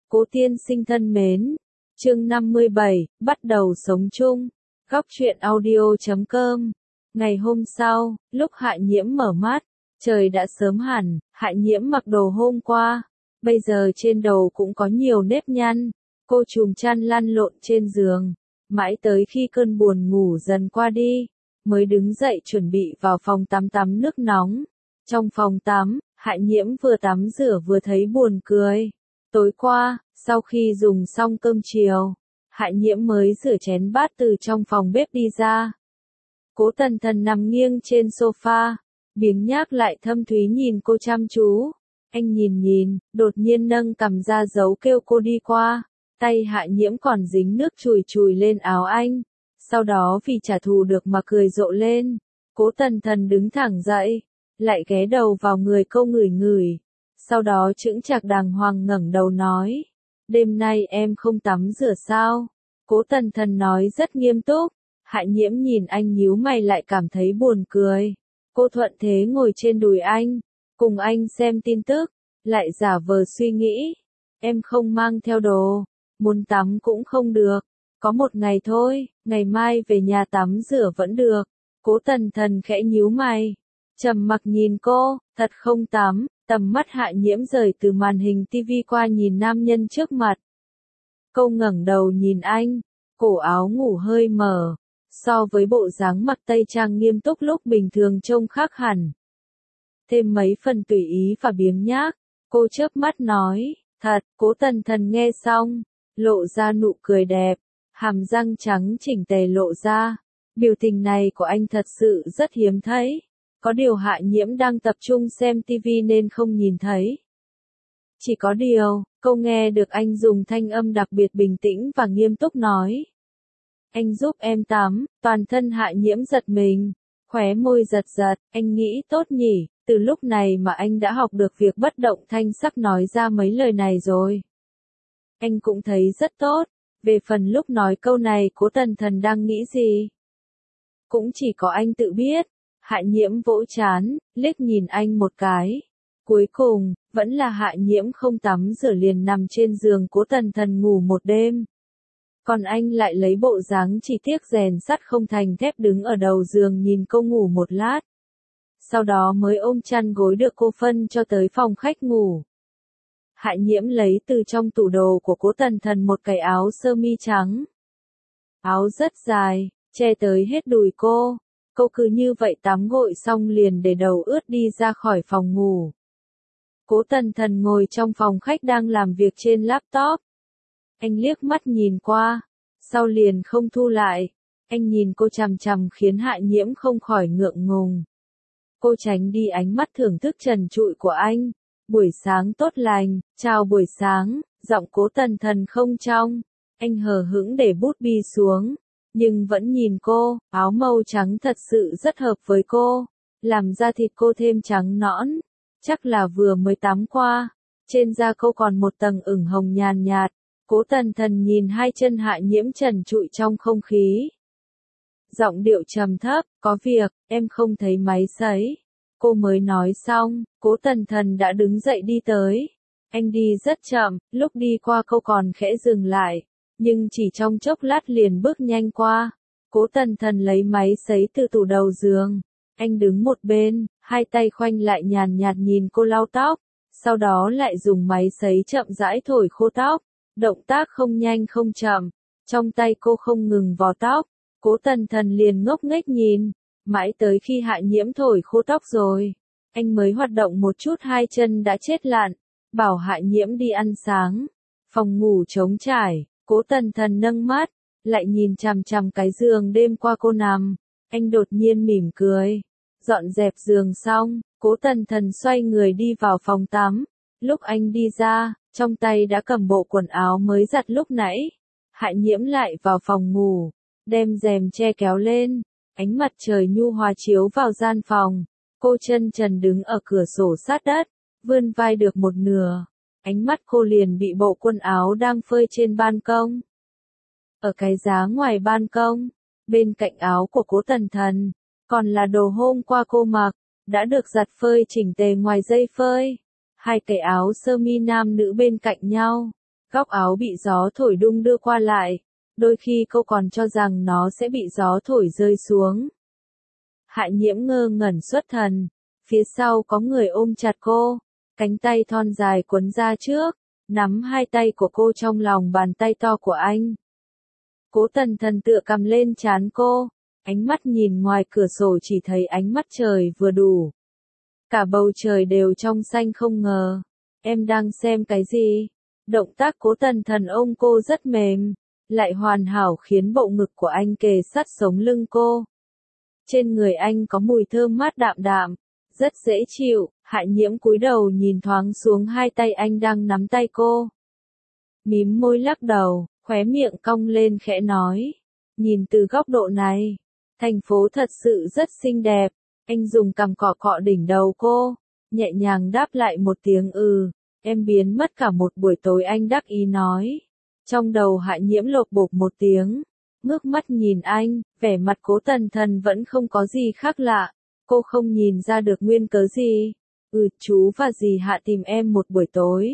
Cố tiên sinh thân mến, chương 57, bắt đầu sống chung. Góc truyện audio.com. Ngày hôm sau, lúc Hạ Nhiễm mở mắt, trời đã sớm hẳn, Hạ Nhiễm mặc đồ hôm qua, bây giờ trên đầu cũng có nhiều nếp nhăn. Cô chùm chăn lăn lộn trên giường, mãi tới khi cơn buồn ngủ dần qua đi, mới đứng dậy chuẩn bị vào phòng tắm nước nóng. Trong phòng tắm, Hạ Nhiễm vừa tắm rửa vừa thấy buồn cười. Tối qua, sau khi dùng xong cơm chiều, Hạ Nhiễm mới rửa chén bát từ trong phòng bếp đi ra. Cố Tần Thần nằm nghiêng trên sofa, biếng nhác lại thâm thúy nhìn cô chăm chú. Anh nhìn, đột nhiên nâng cằm ra dấu kêu cô đi qua. Tay Hạ Nhiễm còn dính nước chùi lên áo anh. Sau đó vì trả thù được mà cười rộ lên. Cố Tần Thần đứng thẳng dậy, lại ghé đầu vào người cô ngửi. Sau đó chững chạc đàng hoàng ngẩng đầu nói, đêm nay em không tắm rửa sao? Cố Tần Thần nói rất nghiêm túc. Hạ Nhiễm nhìn anh nhíu mày lại cảm thấy buồn cười. Cô thuận thế ngồi trên đùi anh, cùng anh xem tin tức, lại giả vờ suy nghĩ. Em không mang theo đồ, muốn tắm cũng không được. Có một ngày thôi, ngày mai về nhà tắm rửa vẫn được. Cố Tần Thần khẽ nhíu mày, trầm mặc nhìn cô, thật không tắm. Tầm mắt Hạ Nhiễm rời từ màn hình tivi qua nhìn nam nhân trước mặt. Cô ngẩng đầu nhìn anh, cổ áo ngủ hơi mở, so với bộ dáng mặc tây trang nghiêm túc lúc bình thường trông khác hẳn. Thêm mấy phần tùy ý và biếng nhác, cô chớp mắt nói, thật. Cố Tần Thần nghe xong, lộ ra nụ cười đẹp, hàm răng trắng chỉnh tề lộ ra. Biểu tình này của anh thật sự rất hiếm thấy. Có điều Hạ Nhiễm đang tập trung xem TV nên không nhìn thấy. Chỉ có điều, cô nghe được anh dùng thanh âm đặc biệt bình tĩnh và nghiêm túc nói. Anh giúp em tắm. Toàn thân Hạ Nhiễm giật mình, khóe môi giật, anh nghĩ tốt nhỉ, từ lúc này mà anh đã học được việc bất động thanh sắc nói ra mấy lời này rồi. Anh cũng thấy rất tốt. Về phần lúc nói câu này Cố Tần Thần đang nghĩ gì? Cũng chỉ có anh tự biết. Hạ Nhiễm vỗ trán, liếc nhìn anh một cái. Cuối cùng, vẫn là Hạ Nhiễm không tắm rửa liền nằm trên giường Cố Tần Thần ngủ một đêm. Còn anh lại lấy bộ dáng chỉ tiếc rèn sắt không thành thép đứng ở đầu giường nhìn cô ngủ một lát. Sau đó mới ôm chăn gối được cô phân cho tới phòng khách ngủ. Hạ Nhiễm lấy từ trong tủ đồ của Cố Tần Thần một cái áo sơ mi trắng. Áo rất dài, che tới hết đùi cô. Cô cứ như vậy tắm gội xong liền để đầu ướt đi ra khỏi phòng ngủ. Cố Tần Thần ngồi trong phòng khách đang làm việc trên laptop. Anh liếc mắt nhìn qua, sau liền không thu lại. Anh nhìn cô chằm chằm khiến Hạ Nhiễm không khỏi ngượng ngùng. Cô tránh đi ánh mắt thưởng thức trần trụi của anh. Buổi sáng tốt lành, chào buổi sáng, giọng Cố Tần Thần không trong. Anh hờ hững để bút bi xuống. Nhưng vẫn nhìn cô, áo màu trắng thật sự rất hợp với cô, làm da thịt cô thêm trắng nõn, chắc là vừa mới tắm qua, trên da cô còn một tầng ửng hồng nhàn nhạt. Cố Tần Thần nhìn hai chân Hạ Nhiễm trần trụi trong không khí. Giọng điệu trầm thấp, có việc, em không thấy máy sấy. Cô mới nói xong, Cố Tần Thần đã đứng dậy đi tới. Anh đi rất chậm, lúc đi qua cô còn khẽ dừng lại. Nhưng chỉ trong chốc lát liền bước nhanh qua. Cố Tần Thần lấy máy sấy từ tủ đầu giường. Anh đứng một bên, hai tay khoanh lại nhàn nhạt nhìn cô lau tóc. Sau đó lại dùng máy sấy chậm rãi thổi khô tóc. Động tác không nhanh không chậm. Trong tay cô không ngừng vò tóc. Cố Tần Thần liền ngốc nghếch nhìn. Mãi tới khi Hạ Nhiễm thổi khô tóc rồi, anh mới hoạt động một chút hai chân đã chết lạn. Bảo Hạ Nhiễm đi ăn sáng. Phòng ngủ trống trải. Cố Tần Thần nâng mắt, lại nhìn chằm chằm cái giường đêm qua cô nằm. Anh đột nhiên mỉm cười. Dọn dẹp giường xong, Cố Tần Thần xoay người đi vào phòng tắm. Lúc anh đi ra, trong tay đã cầm bộ quần áo mới giặt lúc nãy. Hạ Nhiễm lại vào phòng ngủ, đem rèm che kéo lên. Ánh mặt trời nhu hòa chiếu vào gian phòng. Cô chân trần đứng ở cửa sổ sát đất, vươn vai được một nửa. Ánh mắt cô liền bị bộ quần áo đang phơi trên ban công. Ở cái giá ngoài ban công, bên cạnh áo của Cố Tần Thần, còn là đồ hôm qua cô mặc, đã được giặt phơi chỉnh tề ngoài dây phơi. Hai cái áo sơ mi nam nữ bên cạnh nhau, Góc áo bị gió thổi đung đưa qua lại, đôi khi cô còn cho rằng nó sẽ bị gió thổi rơi xuống. Hạ Nhiễm ngơ ngẩn xuất thần, phía sau có người ôm chặt cô, cánh tay thon dài quấn ra trước, nắm hai tay của cô trong lòng bàn tay to của anh. Cố Tần Thần tựa cầm lên trán cô, ánh mắt nhìn ngoài cửa sổ chỉ thấy ánh mắt trời vừa đủ. Cả bầu trời đều trong xanh không ngờ. Em đang xem cái gì? Động tác Cố Tần Thần ôm cô rất mềm, lại hoàn hảo khiến bộ ngực của anh kề sát sống lưng cô. Trên người anh có mùi thơm mát đạm đạm, rất dễ chịu. Hạ Nhiễm cúi đầu nhìn thoáng xuống hai tay anh đang nắm tay cô. Mím môi lắc đầu, khóe miệng cong lên khẽ nói. Nhìn từ góc độ này, thành phố thật sự rất xinh đẹp. Anh dùng cằm cọ cọ đỉnh đầu cô, nhẹ nhàng đáp lại một tiếng em biến mất cả một buổi tối anh đắc ý nói. Trong đầu Hạ Nhiễm lột bột một tiếng, ngước mắt nhìn anh, vẻ mặt Cố Tần Thần vẫn không có gì khác lạ, cô không nhìn ra được nguyên cớ gì. Chú và dì Hạ tìm em một buổi tối.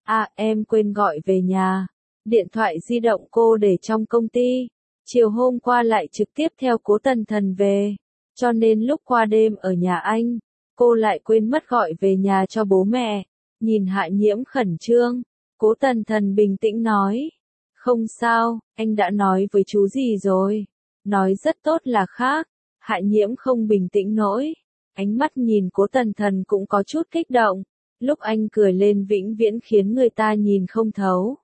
Em quên gọi về nhà. Điện thoại di động cô để trong công ty. Chiều hôm qua lại trực tiếp theo Cố Tần Thần về. Cho nên lúc qua đêm ở nhà anh, cô lại quên mất gọi về nhà cho bố mẹ. Nhìn Hạ Nhiễm khẩn trương, Cố Tần Thần bình tĩnh nói. Không sao, anh đã nói với chú gì rồi. Nói rất tốt là khác. Hạ Nhiễm không bình tĩnh nổi. Ánh mắt nhìn Cố Tần Thần cũng có chút kích động. Lúc anh cười lên vĩnh viễn khiến người ta nhìn không thấu.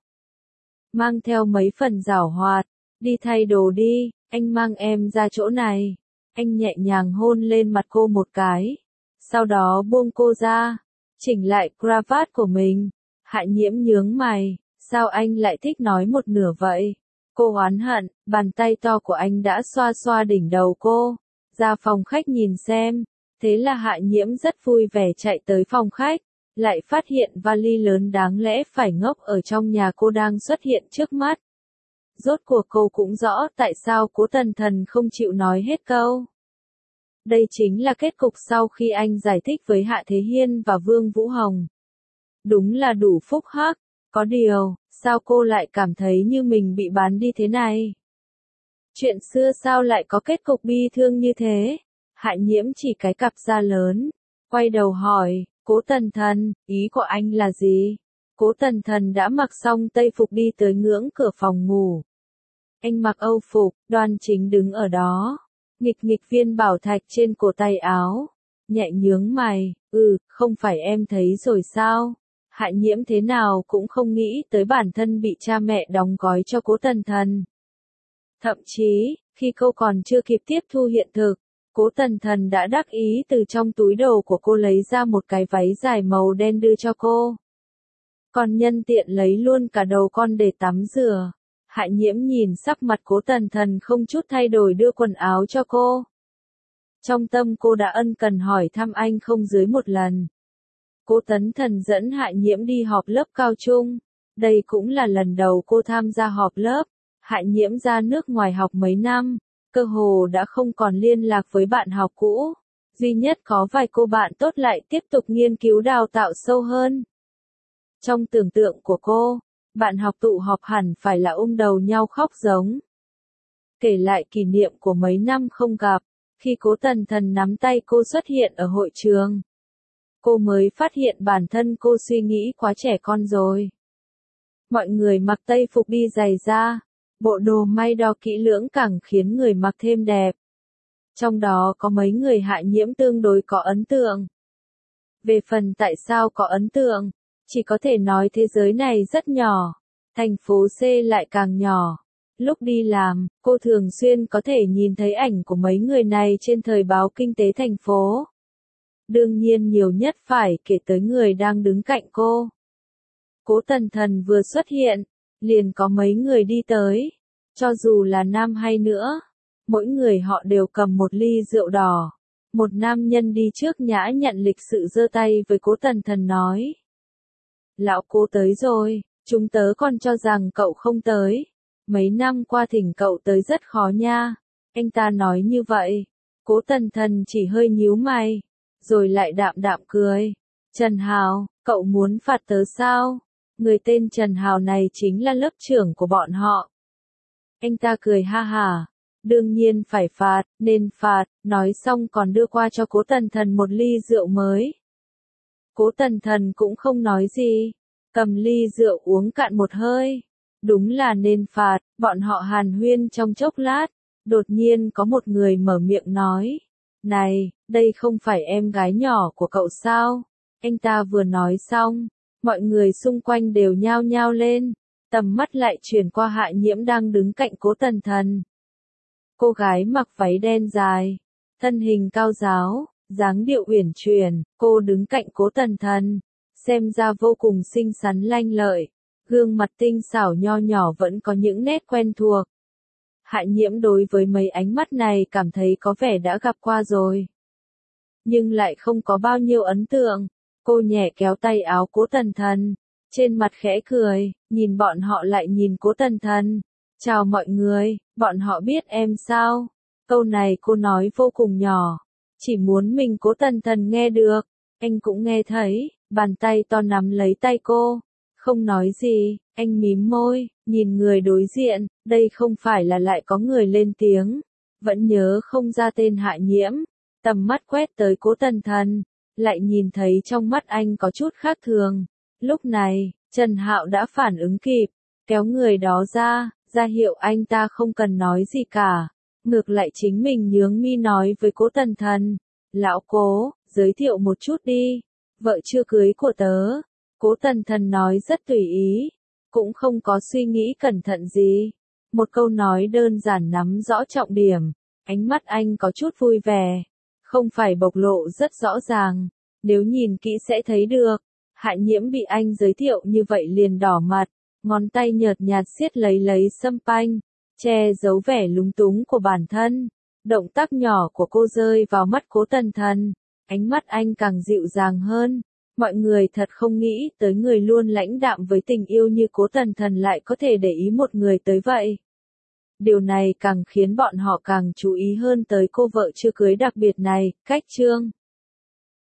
Mang theo mấy phần giảo hoạt. Đi thay đồ đi, anh mang em ra chỗ này. Anh nhẹ nhàng hôn lên mặt cô một cái. Sau đó buông cô ra. Chỉnh lại cravat của mình. Hạ Nhiễm nhướng mày. Sao anh lại thích nói một nửa vậy? Cô oán hận, bàn tay to của anh đã xoa xoa đỉnh đầu cô. Ra phòng khách nhìn xem. Thế là Hạ Nhiễm rất vui vẻ chạy tới phòng khách. Lại phát hiện vali lớn đáng lẽ phải ngốc ở trong nhà cô đang xuất hiện trước mắt. Rốt cuộc cô cũng rõ tại sao Cố Tần Thần không chịu nói hết câu. Đây chính là kết cục sau khi anh giải thích với Hạ Thế Hiên và Vương Vũ Hồng. Đúng là đủ phúc hắc, có điều, sao cô lại cảm thấy như mình bị bán đi thế này? Chuyện xưa sao lại có kết cục bi thương như thế? Hạ Nhiễm chỉ cái cặp da lớn, quay đầu hỏi, Cố Tần Thần, ý của anh là gì? Cố Tần Thần đã mặc xong tây phục đi tới ngưỡng cửa phòng ngủ. Anh mặc âu phục, đoan chính đứng ở đó, nghịch nghịch viên bảo thạch trên cổ tay áo, nhẹ nhướng mày, không phải em thấy rồi sao? Hạ Nhiễm thế nào cũng không nghĩ tới bản thân bị cha mẹ đóng gói cho Cố Tần Thần. Thậm chí, khi cô còn chưa kịp tiếp thu hiện thực, Cố Tần Thần đã đắc ý từ trong túi đồ của cô lấy ra một cái váy dài màu đen đưa cho cô. Còn nhân tiện lấy luôn cả đầu con để tắm rửa. Hạ Nhiễm nhìn sắc mặt Cố Tần Thần không chút thay đổi đưa quần áo cho cô. Trong tâm cô đã ân cần hỏi thăm anh không dưới một lần. Cố Tần Thần dẫn Hạ Nhiễm đi họp lớp cao trung. Đây cũng là lần đầu cô tham gia họp lớp. Hạ Nhiễm ra nước ngoài học mấy năm, cơ hồ đã không còn liên lạc với bạn học cũ. Duy nhất có vài cô bạn tốt lại tiếp tục nghiên cứu đào tạo sâu hơn. Trong tưởng tượng của cô, bạn học tụ họp hẳn phải là đầu nhau khóc giống. Kể lại kỷ niệm của mấy năm không gặp, khi Cố Tần Thần nắm tay cô xuất hiện ở hội trường. Cô mới phát hiện bản thân cô suy nghĩ quá trẻ con rồi. Mọi người mặc tây phục đi giày da, bộ đồ may đo kỹ lưỡng càng khiến người mặc thêm đẹp. Trong đó có mấy người Hạ Nhiễm tương đối có ấn tượng. Về phần tại sao có ấn tượng, chỉ có thể nói thế giới này rất nhỏ, thành phố C lại càng nhỏ. Lúc đi làm, cô thường xuyên có thể nhìn thấy ảnh của mấy người này trên thời báo kinh tế thành phố. Đương nhiên nhiều nhất phải kể tới người đang đứng cạnh cô. Cố Tần Thần vừa xuất hiện, liền có mấy người đi tới. Cho dù là nam hay nữa, mỗi người họ đều cầm một ly rượu đỏ. Một nam nhân đi trước nhã nhặn lịch sự giơ tay với Cố Tần Thần nói. Lão Cố tới rồi, chúng tớ còn cho rằng cậu không tới. Mấy năm qua thỉnh cậu tới rất khó nha. Anh ta nói như vậy. Cố Tần Thần chỉ hơi nhíu mày, rồi lại đạm đạm cười. Trần Hào, cậu muốn phạt tớ sao? Người tên Trần Hào này chính là lớp trưởng của bọn họ. Anh ta cười ha hả. Đương nhiên phải phạt, nên phạt, nói xong còn đưa qua cho Cố Tần Thần một ly rượu mới. Cố Tần Thần cũng không nói gì, cầm ly rượu uống cạn một hơi. Đúng là nên phạt, bọn họ hàn huyên trong chốc lát, đột nhiên có một người mở miệng nói. Này, đây không phải em gái nhỏ của cậu sao? Anh ta vừa nói xong, mọi người xung quanh đều nhao nhao lên, tầm mắt lại chuyển qua Hạ Nhiễm đang đứng cạnh Cố Tần Thần. Cô gái mặc váy đen dài, thân hình cao ráo, dáng điệu uyển chuyển, cô đứng cạnh Cố Tần Thần, xem ra vô cùng xinh xắn lanh lợi, gương mặt tinh xảo nho nhỏ vẫn có những nét quen thuộc. Hạ Nhiễm đối với mấy ánh mắt này cảm thấy có vẻ đã gặp qua rồi, nhưng lại không có bao nhiêu ấn tượng. Cô nhẹ kéo tay áo Cố Tần Thần, trên mặt khẽ cười, nhìn bọn họ lại nhìn Cố Tần Thần. Chào mọi người, bọn họ biết em sao? Câu này cô nói vô cùng nhỏ, chỉ muốn mình Cố Tần Thần nghe được. Anh cũng nghe thấy, bàn tay to nắm lấy tay cô, không nói gì, anh mím môi, nhìn người đối diện, đây không phải là lại có người lên tiếng, vẫn nhớ không ra tên Hạ Nhiễm, tầm mắt quét tới Cố Tần Thần, lại nhìn thấy trong mắt anh có chút khác thường. Lúc này, Trần Hạo đã phản ứng kịp, kéo người đó ra hiệu anh ta không cần nói gì cả. Ngược lại chính mình nhướng mi nói với Cố Tần Thần, lão Cố, giới thiệu một chút đi, vợ chưa cưới của tớ. Cố Tần Thần nói rất tùy ý, cũng không có suy nghĩ cẩn thận gì. Một câu nói đơn giản nắm rõ trọng điểm, ánh mắt anh có chút vui vẻ, không phải bộc lộ rất rõ ràng, nếu nhìn kỹ sẽ thấy được. Hạ Nhiễm bị anh giới thiệu như vậy liền đỏ mặt, ngón tay nhợt nhạt siết lấy sâm panh, che giấu vẻ lúng túng của bản thân. Động tác nhỏ của cô rơi vào mắt Cố Tần Thần, ánh mắt anh càng dịu dàng hơn. Mọi người thật không nghĩ tới người luôn lãnh đạm với tình yêu như Cố Tần Thần lại có thể để ý một người tới vậy. Điều này càng khiến bọn họ càng chú ý hơn tới cô vợ chưa cưới đặc biệt này. Cách chương